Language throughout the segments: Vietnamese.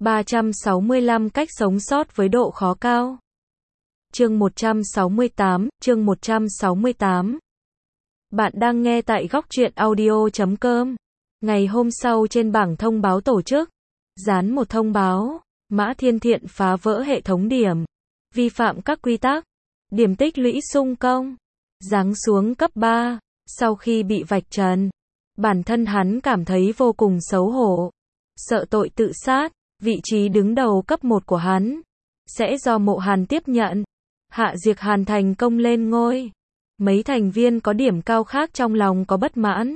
365 cách sống sót với độ khó cao. Chương 168. Bạn đang nghe tại góc truyện audio.com. Ngày hôm sau trên bảng thông báo tổ chức, dán một thông báo, Mã Thiên Thiện phá vỡ hệ thống điểm, vi phạm các quy tắc, điểm tích lũy sung công, giáng xuống cấp 3, sau khi bị vạch trần. Bản thân hắn cảm thấy vô cùng xấu hổ, sợ tội tự sát, vị trí đứng đầu cấp 1 của hắn sẽ do Mộ Hàn tiếp nhận. Hạ Diệc Hàn thành công lên ngôi. Mấy thành viên có điểm cao khác trong lòng có bất mãn.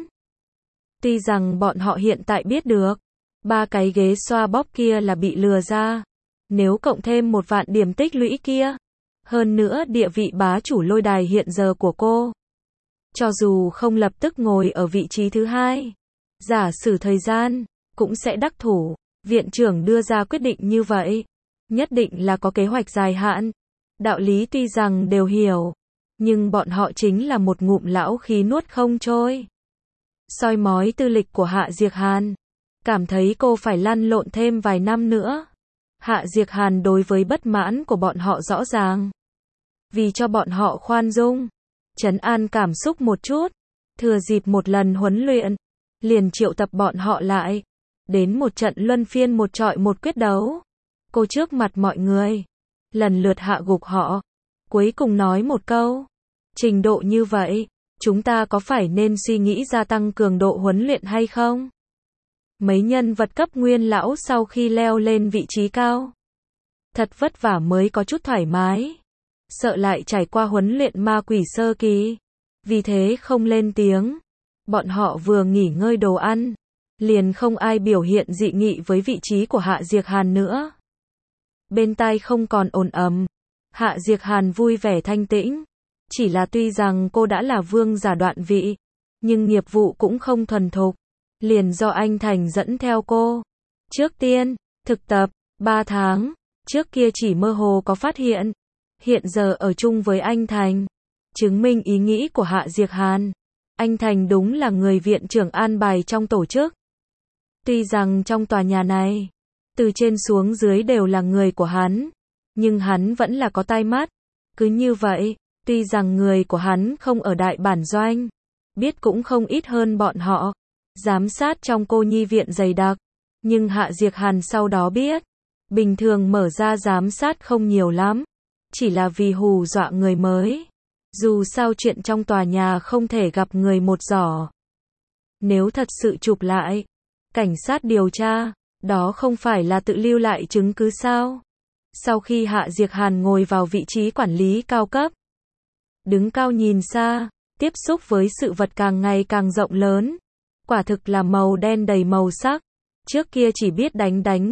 Tuy rằng bọn họ hiện tại biết được, 3 cái ghế xoa bóp kia là bị lừa ra. Nếu cộng thêm 1 vạn điểm tích lũy kia, hơn nữa địa vị bá chủ lôi đài hiện giờ của cô, cho dù không lập tức ngồi ở vị trí thứ 2, giả sử thời gian, cũng sẽ đắc thủ. Viện trưởng đưa ra quyết định như vậy, nhất định là có kế hoạch dài hạn. Đạo lý tuy rằng đều hiểu, nhưng bọn họ chính là một ngụm lão khí nuốt không trôi. Soi mói tư lịch của Hạ Diệc Hàn, cảm thấy cô phải lăn lộn thêm vài năm nữa. Hạ Diệc Hàn đối với bất mãn của bọn họ rõ ràng. Vì cho bọn họ khoan dung, trấn an cảm xúc một chút, thừa dịp một lần huấn luyện, liền triệu tập bọn họ lại, đến một trận luân phiên một trọi một quyết đấu. Cô trước mặt mọi người, lần lượt hạ gục họ, cuối cùng nói một câu, trình độ như vậy, chúng ta có phải nên suy nghĩ gia tăng cường độ huấn luyện hay không? Mấy nhân vật cấp nguyên lão sau khi leo lên vị trí cao, thật vất vả mới có chút thoải mái, sợ lại trải qua huấn luyện ma quỷ sơ kỳ, vì thế không lên tiếng. Bọn họ vừa nghỉ ngơi đồ ăn, liền không ai biểu hiện dị nghị với vị trí của Hạ Diệc Hàn nữa. Bên tai không còn ồn ầm, Hạ Diệc Hàn vui vẻ thanh tĩnh. Chỉ là tuy rằng cô đã là vương giả đoạn vị, nhưng nghiệp vụ cũng không thuần thục, liền do anh Thành dẫn theo cô. Trước tiên, thực tập 3 tháng, trước kia chỉ mơ hồ có phát hiện, hiện giờ ở chung với anh Thành, chứng minh ý nghĩ của Hạ Diệc Hàn. Anh Thành đúng là người viện trưởng an bài trong tổ chức. Tuy rằng trong tòa nhà này, từ trên xuống dưới đều là người của hắn, nhưng hắn vẫn là có tai mắt. Cứ như vậy, tuy rằng người của hắn không ở đại bản doanh, biết cũng không ít hơn bọn họ, giám sát trong cô nhi viện dày đặc, nhưng Hạ Diệc Hàn sau đó biết, bình thường mở ra giám sát không nhiều lắm, chỉ là vì hù dọa người mới. Dù sao chuyện trong tòa nhà không thể gặp người một giỏ. Nếu thật sự chụp lại, cảnh sát điều tra, đó không phải là tự lưu lại chứng cứ sao? Sau khi Hạ Diệc Hàn ngồi vào vị trí quản lý cao cấp, đứng cao nhìn xa, tiếp xúc với sự vật càng ngày càng rộng lớn, quả thực là màu đen đầy màu sắc. Trước kia chỉ biết đánh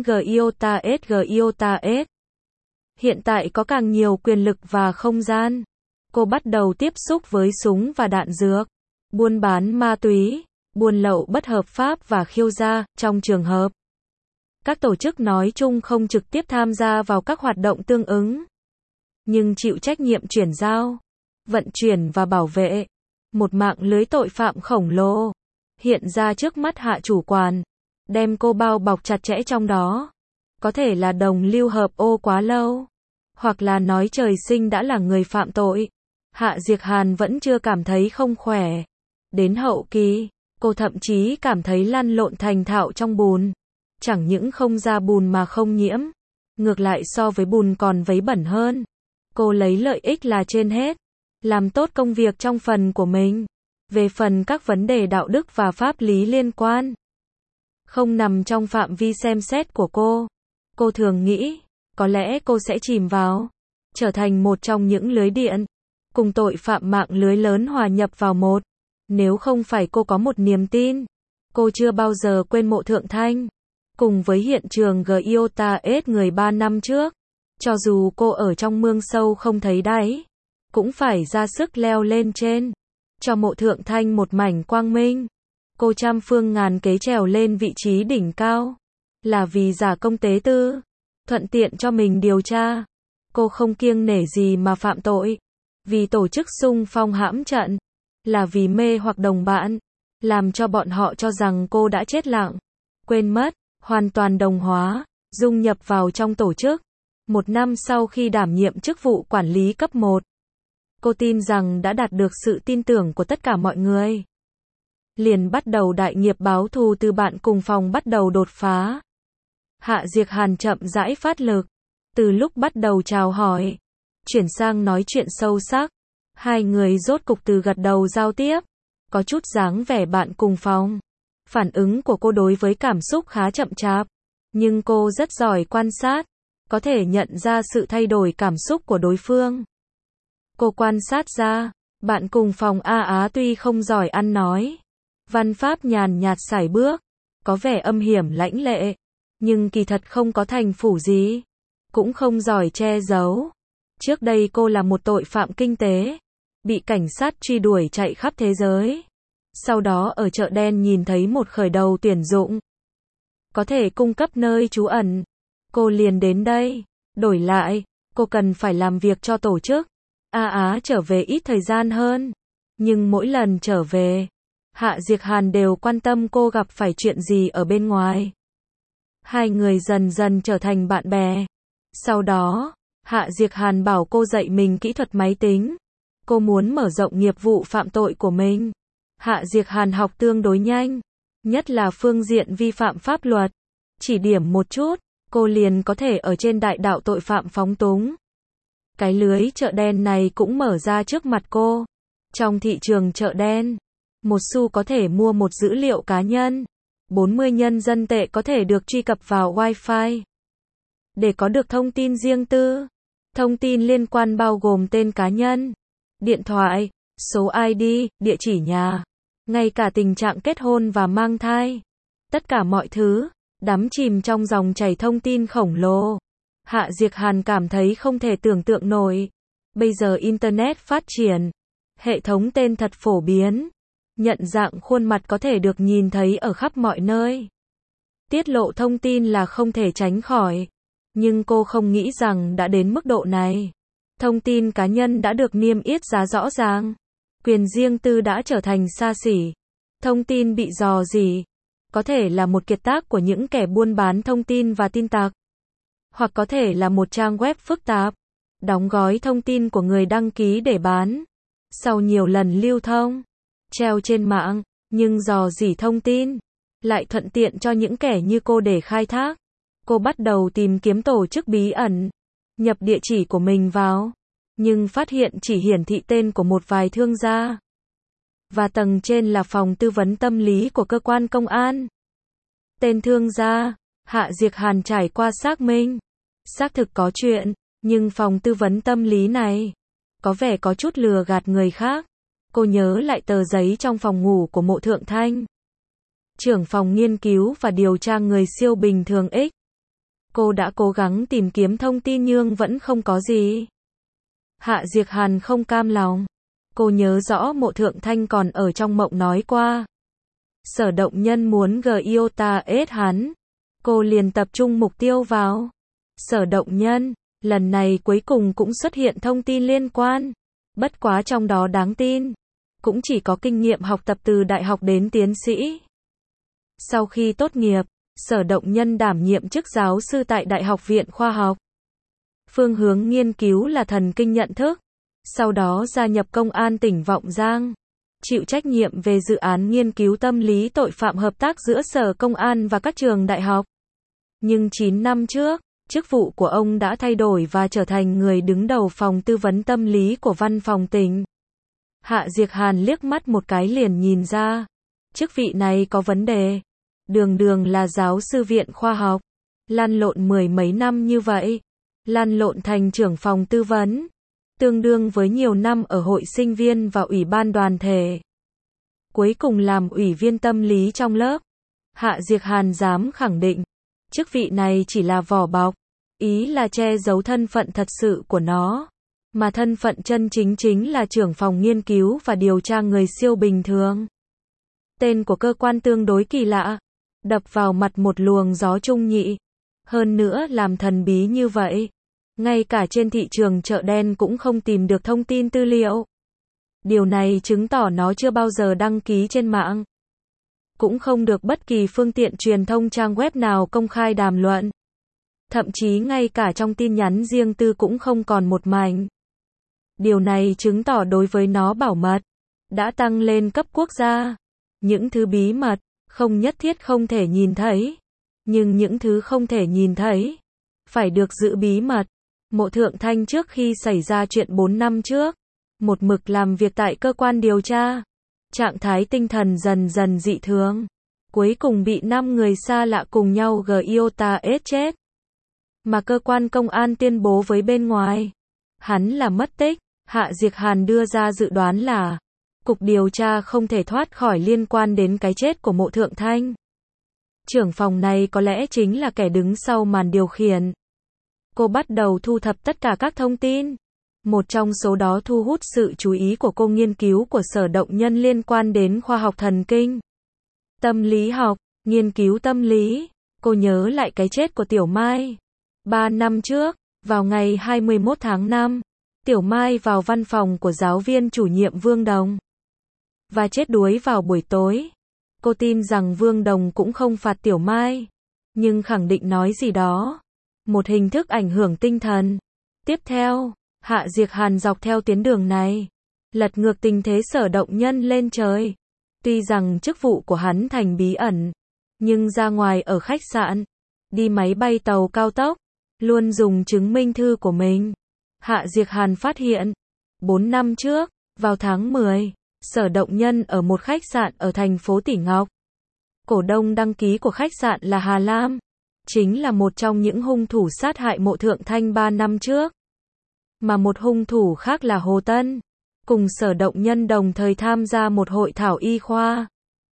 GIOTA-S. Hiện tại có càng nhiều quyền lực và không gian. Cô bắt đầu tiếp xúc với súng và đạn dược, buôn bán ma túy, buôn lậu bất hợp pháp và khiêu gia. Trong trường hợp các tổ chức nói chung không trực tiếp tham gia vào các hoạt động tương ứng, nhưng chịu trách nhiệm chuyển giao, vận chuyển và bảo vệ một mạng lưới tội phạm khổng lồ hiện ra trước mắt Hạ chủ quản, đem cô bao bọc chặt chẽ trong đó. Có thể là đồng lưu hợp ô quá lâu, hoặc là nói trời sinh đã là người phạm tội. Hạ Diệc Hàn vẫn chưa cảm thấy không khỏe. Đến hậu kỳ, cô thậm chí cảm thấy lăn lộn thành thạo trong bùn. Chẳng những không ra bùn mà không nhiễm, ngược lại so với bùn còn vấy bẩn hơn. Cô lấy lợi ích là trên hết, làm tốt công việc trong phần của mình. Về phần các vấn đề đạo đức và pháp lý liên quan, không nằm trong phạm vi xem xét của cô. Cô thường nghĩ, có lẽ cô sẽ chìm vào, trở thành một trong những lưới điện, cùng tội phạm mạng lưới lớn hòa nhập vào một. Nếu không phải cô có một niềm tin, cô chưa bao giờ quên Mộ Thượng Thanh, cùng với hiện trường GIOTA-S người 3 năm trước. Cho dù cô ở trong mương sâu không thấy đáy, cũng phải ra sức leo lên trên, cho Mộ Thượng Thanh một mảnh quang minh. Cô trăm phương ngàn kế trèo lên vị trí đỉnh cao, là vì giả công tế tư, thuận tiện cho mình điều tra. Cô không kiêng nể gì mà phạm tội, vì tổ chức xung phong hãm trận, là vì mê hoặc đồng bạn, làm cho bọn họ cho rằng cô đã chết lặng, quên mất, hoàn toàn đồng hóa. dung nhập vào trong tổ chức. Một năm sau khi đảm nhiệm chức vụ quản lý cấp 1, cô tin rằng đã đạt được sự tin tưởng của tất cả mọi người. Liền bắt đầu đại nghiệp báo thù từ bạn cùng phòng bắt đầu đột phá. Hạ Diệc Hàn chậm rãi phát lực. Từ lúc bắt đầu chào hỏi, chuyển sang nói chuyện sâu sắc. Hai người rốt cục từ gật đầu giao tiếp. Có chút dáng vẻ bạn cùng phòng. Phản ứng của cô đối với cảm xúc khá chậm chạp. Nhưng cô rất giỏi quan sát. Có thể nhận ra sự thay đổi cảm xúc của đối phương. Cô quan sát ra, bạn cùng phòng A Á tuy không giỏi ăn nói. Văn pháp nhàn nhạt sải bước. Có vẻ âm hiểm lãnh lệ. Nhưng kỳ thật không có thành phủ gì. Cũng không giỏi che giấu. Trước đây cô là một tội phạm kinh tế. Bị cảnh sát truy đuổi chạy khắp thế giới. Sau đó ở chợ đen nhìn thấy một khởi đầu tuyển dụng. Có thể cung cấp nơi trú ẩn. Cô liền đến đây. Đổi lại, cô cần phải làm việc cho tổ chức. A Á trở về ít thời gian hơn. Nhưng mỗi lần trở về, Hạ Diệc Hàn đều quan tâm cô gặp phải chuyện gì ở bên ngoài. Hai người dần dần trở thành bạn bè. Sau đó, Hạ Diệc Hàn bảo cô dạy mình kỹ thuật máy tính. Cô muốn mở rộng nghiệp vụ phạm tội của mình. Hạ Diệc Hàn học tương đối nhanh, nhất là phương diện vi phạm pháp luật. Chỉ điểm một chút, cô liền có thể ở trên đại đạo tội phạm phóng túng. Cái lưới chợ đen này cũng mở ra trước mặt cô. Trong thị trường chợ đen, 1 xu có thể mua một dữ liệu cá nhân. 40 nhân dân tệ có thể được truy cập vào Wi-Fi. Để có được thông tin riêng tư. Thông tin liên quan bao gồm tên cá nhân, điện thoại, số ID, địa chỉ nhà, ngay cả tình trạng kết hôn và mang thai. Tất cả mọi thứ, đắm chìm trong dòng chảy thông tin khổng lồ. Hạ Diệc Hàn cảm thấy không thể tưởng tượng nổi. Bây giờ Internet phát triển. Hệ thống tên thật phổ biến. Nhận dạng khuôn mặt có thể được nhìn thấy ở khắp mọi nơi. Tiết lộ thông tin là không thể tránh khỏi. Nhưng cô không nghĩ rằng đã đến mức độ này. Thông tin cá nhân đã được niêm yết giá rõ ràng. Quyền riêng tư đã trở thành xa xỉ. Thông tin bị rò rỉ. Có thể là một kiệt tác của những kẻ buôn bán thông tin và tin tặc. Hoặc có thể là một trang web phức tạp. Đóng gói thông tin của người đăng ký để bán. Sau nhiều lần lưu thông, treo trên mạng, nhưng rò rỉ thông tin. Lại thuận tiện cho những kẻ như cô để khai thác. Cô bắt đầu tìm kiếm tổ chức bí ẩn. Nhập địa chỉ của mình vào. Nhưng phát hiện chỉ hiển thị tên của một vài thương gia. Và tầng trên là phòng tư vấn tâm lý của cơ quan công an. Tên thương gia, Hạ Diệc Hàn trải qua xác minh. Xác thực có chuyện, nhưng phòng tư vấn tâm lý này có vẻ có chút lừa gạt người khác. Cô nhớ lại tờ giấy trong phòng ngủ của Mộ Thượng Thanh. Trưởng phòng nghiên cứu và điều tra người siêu bình thường X. Cô đã cố gắng tìm kiếm thông tin nhưng vẫn không có gì. Hạ Diệc Hàn không cam lòng. Cô nhớ rõ Mộ Thượng Thanh còn ở trong mộng nói qua. Sở Động Nhân muốn Giota ết hắn. Cô liền tập trung mục tiêu vào Sở Động Nhân. Lần này cuối cùng cũng xuất hiện thông tin liên quan. Bất quá trong đó đáng tin. Cũng chỉ có kinh nghiệm học tập từ đại học đến tiến sĩ. Sau khi tốt nghiệp, Sở Động Nhân đảm nhiệm chức giáo sư tại Đại học Viện Khoa học. Phương hướng nghiên cứu là thần kinh nhận thức. Sau đó gia nhập Công an tỉnh Vọng Giang. Chịu trách nhiệm về dự án nghiên cứu tâm lý tội phạm hợp tác giữa Sở Công an và các trường đại học. Nhưng 9 năm trước, chức vụ của ông đã thay đổi và trở thành người đứng đầu phòng tư vấn tâm lý của văn phòng tỉnh. Hạ Diệc Hàn liếc mắt một cái liền nhìn ra. Chức vị này có vấn đề. Đường đường là giáo sư viện khoa học. Lăn lộn 10 mấy năm như vậy. Lăn lộn thành trưởng phòng tư vấn. Tương đương với nhiều năm ở hội sinh viên và ủy ban đoàn thể. Cuối cùng làm ủy viên tâm lý trong lớp. Hạ Diệc Hàn dám khẳng định. Chức vị này chỉ là vỏ bọc. Ý là che giấu thân phận thật sự của nó. Mà thân phận chân chính chính là trưởng phòng nghiên cứu và điều tra người siêu bình thường. Tên của cơ quan tương đối kỳ lạ. Đập vào mặt một luồng gió trung nhị. Hơn nữa làm thần bí như vậy. Ngay cả trên thị trường chợ đen cũng không tìm được thông tin tư liệu. Điều này chứng tỏ nó chưa bao giờ đăng ký trên mạng. Cũng không được bất kỳ phương tiện truyền thông trang web nào công khai đàm luận. Thậm chí ngay cả trong tin nhắn riêng tư cũng không còn một mảnh. Điều này chứng tỏ đối với nó bảo mật đã tăng lên cấp quốc gia. Những thứ bí mật không nhất thiết không thể nhìn thấy, nhưng những thứ không thể nhìn thấy phải được giữ bí mật. Mộ Thượng Thanh trước khi xảy ra chuyện 4 năm trước, một mực làm việc tại cơ quan điều tra, trạng thái tinh thần dần dần dị thường, cuối cùng bị 5 người xa lạ cùng nhau giota chết. Mà cơ quan công an tuyên bố với bên ngoài, hắn là mất tích. Hạ Diệc Hàn đưa ra dự đoán là cục điều tra không thể thoát khỏi liên quan đến cái chết của Mộ Thượng Thanh. Trưởng phòng này có lẽ chính là kẻ đứng sau màn điều khiển. Cô bắt đầu thu thập tất cả các thông tin. Một trong số đó thu hút sự chú ý của cô, nghiên cứu của Sở Động Nhân liên quan đến khoa học thần kinh, tâm lý học, nghiên cứu tâm lý. Cô nhớ lại cái chết của Tiểu Mai. 3 năm trước, vào ngày 21 tháng 5, Tiểu Mai vào văn phòng của giáo viên chủ nhiệm Vương Đồng và chết đuối vào buổi tối. Cô tin rằng Vương Đồng cũng không phạt Tiểu Mai, nhưng khẳng định nói gì đó, một hình thức ảnh hưởng tinh thần. Tiếp theo, Hạ Diệc Hàn dọc theo tuyến đường này, lật ngược tình thế Sở Động Nhân lên trời. Tuy rằng chức vụ của hắn thành bí ẩn, nhưng ra ngoài ở khách sạn, đi máy bay tàu cao tốc, luôn dùng chứng minh thư của mình. Hạ Diệc Hàn phát hiện, 4 năm trước, vào tháng 10, Sở Động Nhân ở một khách sạn ở thành phố Tỷ Ngọc. Cổ đông đăng ký của khách sạn là Hà Lam, chính là một trong những hung thủ sát hại Mộ Thượng Thanh 3 năm trước. Mà một hung thủ khác là Hồ Tân, cùng Sở Động Nhân đồng thời tham gia một hội thảo y khoa.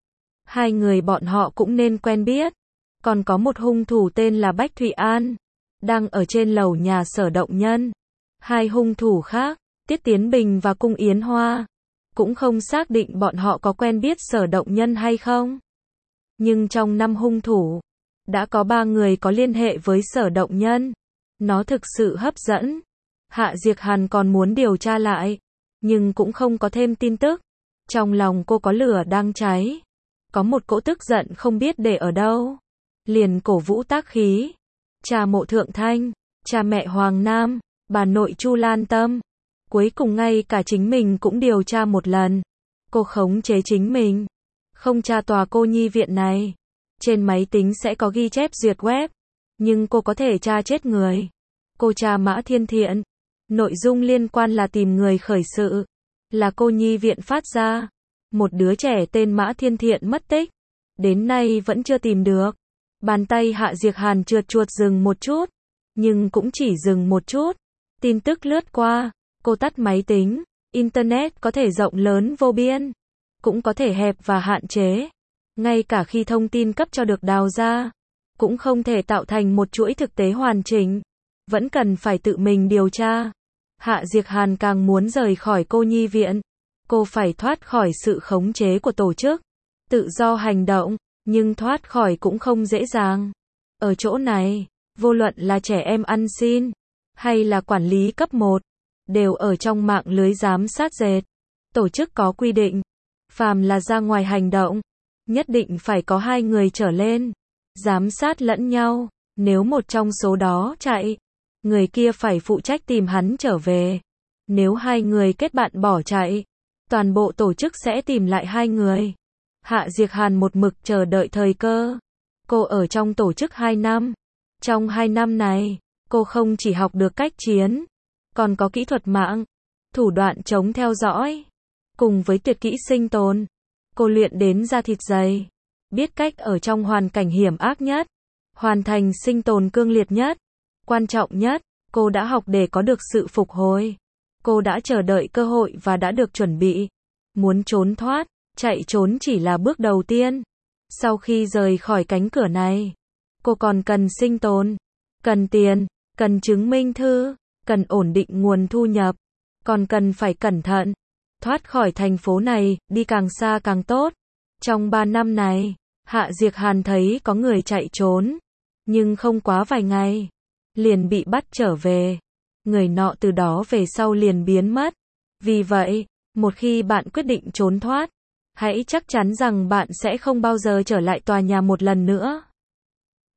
Hai người bọn họ cũng nên quen biết. Còn có một hung thủ tên là Bách Thụy An, đang ở trên lầu nhà Sở Động Nhân. Hai hung thủ khác, Tiết Tiến Bình và Cung Yến Hoa, cũng không xác định bọn họ có quen biết Sở Động Nhân hay không. Nhưng trong 5 hung thủ, đã có 3 người có liên hệ với Sở Động Nhân. Nó thực sự hấp dẫn. Hạ Diệc Hàn còn muốn điều tra lại, nhưng cũng không có thêm tin tức. Trong lòng cô có lửa đang cháy, có một cỗ tức giận không biết để ở đâu. Liền cổ vũ tác khí. Cha Mộ Thượng Thanh, cha mẹ Hoàng Nam, bà nội Chu Lan Tâm, cuối cùng ngay cả chính mình cũng điều tra một lần. Cô khống chế chính mình, không tra tòa cô nhi viện này. Trên máy tính sẽ có ghi chép duyệt web, nhưng cô có thể tra chết người. Cô tra Mã Thiên Thiện, nội dung liên quan là tìm người khởi sự, là cô nhi viện phát ra. Một đứa trẻ tên Mã Thiên Thiện mất tích, đến nay vẫn chưa tìm được. Bàn tay Hạ Diệc Hàn trượt chuột dừng một chút, nhưng cũng chỉ dừng một chút. Tin tức lướt qua, cô tắt máy tính. Internet có thể rộng lớn vô biên, cũng có thể hẹp và hạn chế. Ngay cả khi thông tin cấp cho được đào ra, cũng không thể tạo thành một chuỗi thực tế hoàn chỉnh. Vẫn cần phải tự mình điều tra. Hạ Diệc Hàn càng muốn rời khỏi cô nhi viện. Cô phải thoát khỏi sự khống chế của tổ chức, tự do hành động, nhưng thoát khỏi cũng không dễ dàng. Ở chỗ này, vô luận là trẻ em ăn xin, hay là quản lý cấp 1, đều ở trong mạng lưới giám sát dệt. Tổ chức có quy định, phàm là ra ngoài hành động, nhất định phải có 2 người trở lên, giám sát lẫn nhau. Nếu một trong số đó chạy, người kia phải phụ trách tìm hắn trở về. Nếu 2 người kết bạn bỏ chạy, toàn bộ tổ chức sẽ tìm lại 2 người. Hạ Diệc Hàn một mực chờ đợi thời cơ. Cô ở trong tổ chức 2 năm. Trong 2 năm này, cô không chỉ học được cách chiến, còn có kỹ thuật mạng, thủ đoạn chống theo dõi, cùng với tuyệt kỹ sinh tồn. Cô luyện đến da thịt dày, biết cách ở trong hoàn cảnh hiểm ác nhất, hoàn thành sinh tồn cương liệt nhất. Quan trọng nhất, cô đã học để có được sự phục hồi. Cô đã chờ đợi cơ hội và đã được chuẩn bị. Muốn trốn thoát, chạy trốn chỉ là bước đầu tiên. Sau khi rời khỏi cánh cửa này, cô còn cần sinh tồn, cần tiền, cần chứng minh thư, cần ổn định nguồn thu nhập, còn cần phải cẩn thận. Thoát khỏi thành phố này, đi càng xa càng tốt. Trong 3 năm này, Hạ Diệc Hàn thấy có người chạy trốn, nhưng không quá vài ngày, liền bị bắt trở về. Người nọ từ đó về sau liền biến mất. Vì vậy, một khi bạn quyết định trốn thoát, hãy chắc chắn rằng bạn sẽ không bao giờ trở lại tòa nhà một lần nữa.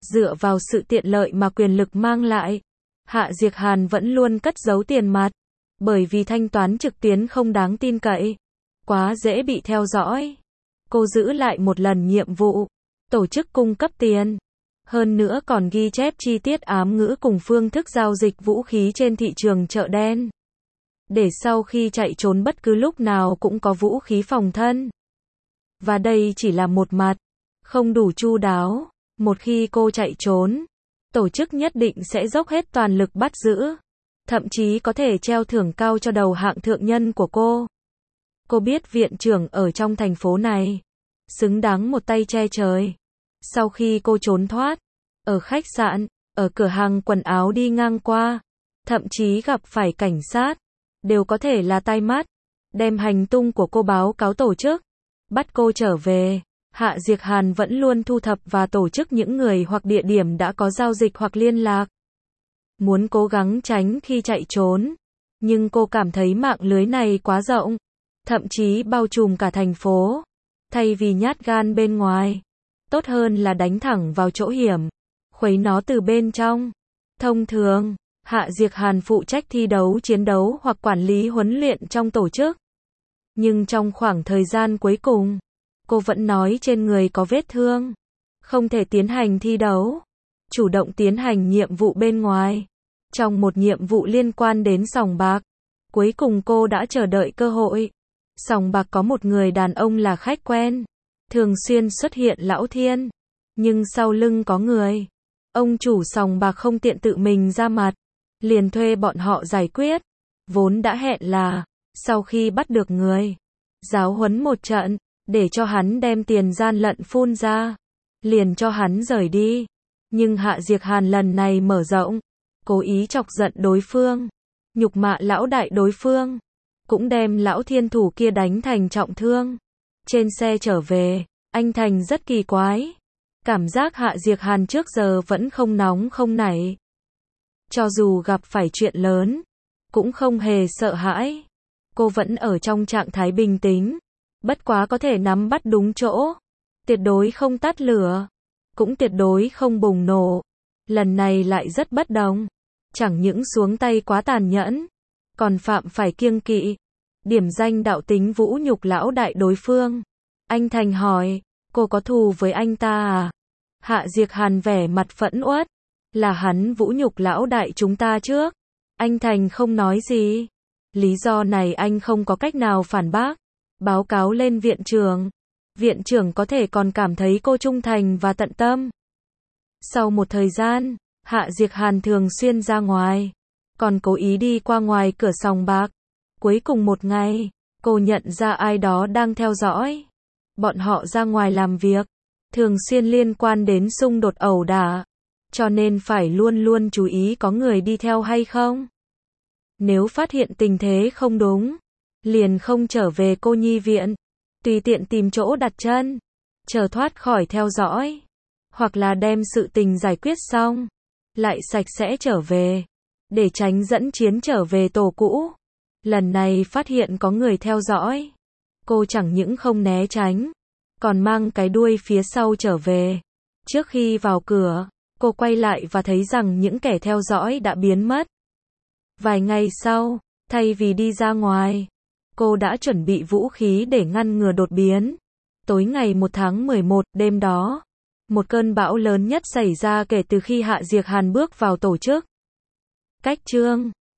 Dựa vào sự tiện lợi mà quyền lực mang lại, Hạ Diệc Hàn vẫn luôn cất giấu tiền mặt, bởi vì thanh toán trực tuyến không đáng tin cậy, quá dễ bị theo dõi. Cô giữ lại một lần nhiệm vụ, tổ chức cung cấp tiền, hơn nữa còn ghi chép chi tiết ám ngữ cùng phương thức giao dịch vũ khí trên thị trường chợ đen, để sau khi chạy trốn bất cứ lúc nào cũng có vũ khí phòng thân. Và đây chỉ là một mặt, không đủ chu đáo. Một khi cô chạy trốn, tổ chức nhất định sẽ dốc hết toàn lực bắt giữ, thậm chí có thể treo thưởng cao cho đầu hạng thượng nhân của cô. Cô biết viện trưởng ở trong thành phố này, xứng đáng một tay che trời. Sau khi cô trốn thoát, ở khách sạn, ở cửa hàng quần áo đi ngang qua, thậm chí gặp phải cảnh sát, đều có thể là tai mắt, đem hành tung của cô báo cáo tổ chức, bắt cô trở về. Hạ Diệc Hàn vẫn luôn thu thập và tổ chức những người hoặc địa điểm đã có giao dịch hoặc liên lạc. Muốn cố gắng tránh khi chạy trốn, nhưng cô cảm thấy mạng lưới này quá rộng, thậm chí bao trùm cả thành phố. Thay vì nhát gan bên ngoài, tốt hơn là đánh thẳng vào chỗ hiểm, khuấy nó từ bên trong. Thông thường, Hạ Diệc Hàn phụ trách thi đấu chiến đấu hoặc quản lý huấn luyện trong tổ chức. Nhưng trong khoảng thời gian cuối cùng, cô vẫn nói trên người có vết thương, không thể tiến hành thi đấu, chủ động tiến hành nhiệm vụ bên ngoài. Trong một nhiệm vụ liên quan đến sòng bạc, cuối cùng cô đã chờ đợi cơ hội. Sòng bạc có một người đàn ông là khách quen, thường xuyên xuất hiện Lão Thiên, nhưng sau lưng có người. Ông chủ sòng bạc không tiện tự mình ra mặt, liền thuê bọn họ giải quyết. Vốn đã hẹn là, sau khi bắt được người, giáo huấn một trận, để cho hắn đem tiền gian lận phun ra, liền cho hắn rời đi. Nhưng Hạ Diệc Hàn lần này mở rộng, cố ý chọc giận đối phương, nhục mạ lão đại đối phương, cũng đem lão thiên thủ kia đánh thành trọng thương. Trên xe trở về, anh Thành rất kỳ quái, cảm giác Hạ Diệc Hàn trước giờ vẫn không nóng không nảy. Cho dù gặp phải chuyện lớn, cũng không hề sợ hãi. Cô vẫn ở trong trạng thái bình tĩnh, bất quá có thể nắm bắt đúng chỗ, tuyệt đối không tắt lửa, cũng tuyệt đối không bùng nổ. Lần này lại rất bất đồng, chẳng những xuống tay quá tàn nhẫn, còn phạm phải kiêng kỵ, điểm danh đạo tính vũ nhục lão đại đối phương. Anh Thành hỏi, cô có thù với anh ta à? Hạ Diệc Hàn vẻ mặt phẫn uất, là hắn vũ nhục lão đại chúng ta trước. Anh Thành không nói gì, lý do này anh không có cách nào phản bác. Báo cáo lên viện trưởng. Viện trưởng có thể còn cảm thấy cô trung thành và tận tâm. Sau một thời gian, Hạ Diệc Hàn thường xuyên ra ngoài, còn cố ý đi qua ngoài cửa sòng bạc. Cuối cùng một ngày, cô nhận ra ai đó đang theo dõi. Bọn họ ra ngoài làm việc, thường xuyên liên quan đến xung đột ẩu đả, cho nên phải luôn luôn chú ý có người đi theo hay không. Nếu phát hiện tình thế không đúng, liền không trở về cô nhi viện, tùy tiện tìm chỗ đặt chân, chờ thoát khỏi theo dõi, hoặc là đem sự tình giải quyết xong, lại sạch sẽ trở về, để tránh dẫn chiến trở về tổ cũ. Lần này phát hiện có người theo dõi, cô chẳng những không né tránh, còn mang cái đuôi phía sau trở về. Trước khi vào cửa, cô quay lại và thấy rằng những kẻ theo dõi đã biến mất. Vài ngày sau, thay vì đi ra ngoài, cô đã chuẩn bị vũ khí để ngăn ngừa đột biến. Tối ngày 1 tháng 11, đêm đó, một cơn bão lớn nhất xảy ra kể từ khi Hạ Diệc Hàn bước vào tổ chức. Cách chương